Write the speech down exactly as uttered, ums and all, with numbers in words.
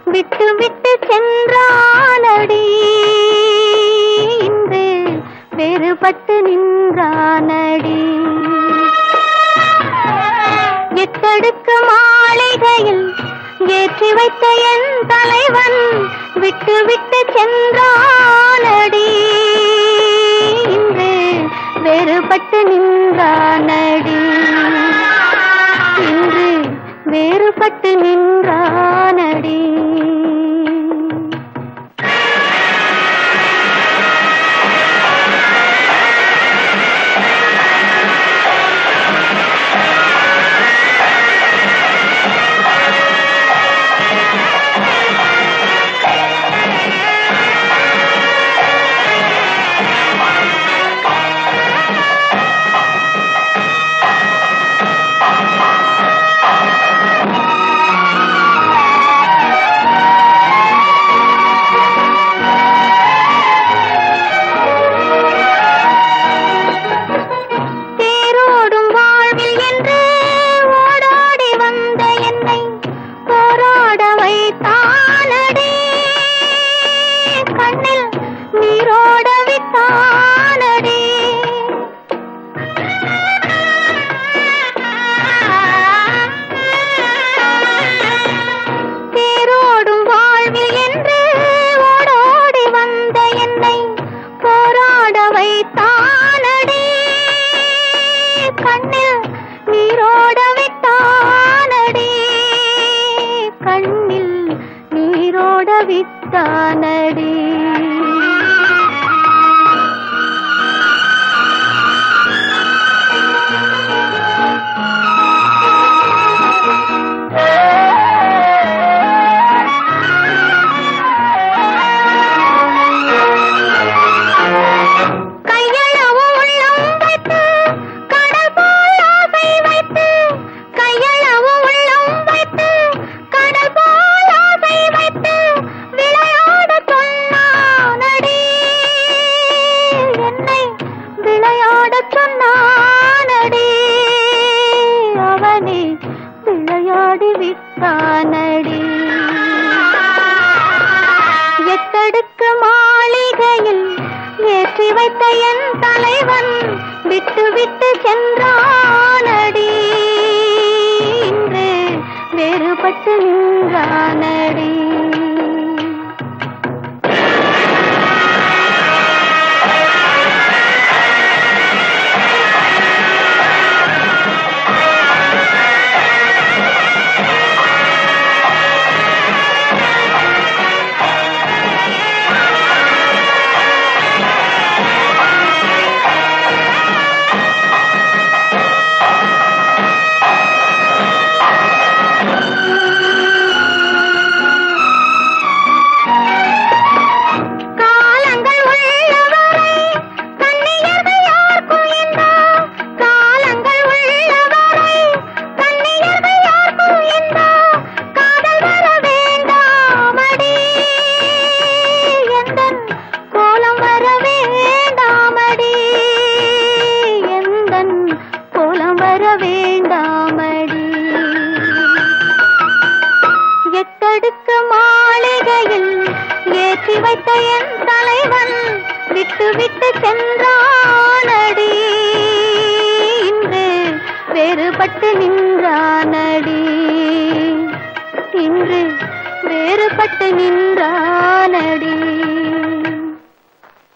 விட்டு விட்டு சென்றானடி, இன்று வேறுபட்டு நின்றானடி. எட்டடுக்கு மாளிகையில் ஏற்றி வைத்த என் தலைவன் விட்டு விட்டு சென்றானடி, இன்று வேறுபட்டு நின்றானடி, இன்று வேறுபட்டு நின்றானடி. விட்டானடி. எட்டடுக்கு மாளிகையில் ஏற்றி வைத்த என் தலைவன் விட்டு விட்டு சென்றானடி, இன்று வேறுபட்டு நின்றானடி. எட்டடுக்கு மாளிகையில் ஏற்றி வைத்த என் தலைவன் விட்டு விட்டு சென்றானடி, இன்று வேறுபட்டு நின்றானடி, இன்று வேறுபட்டு நின்றானடி.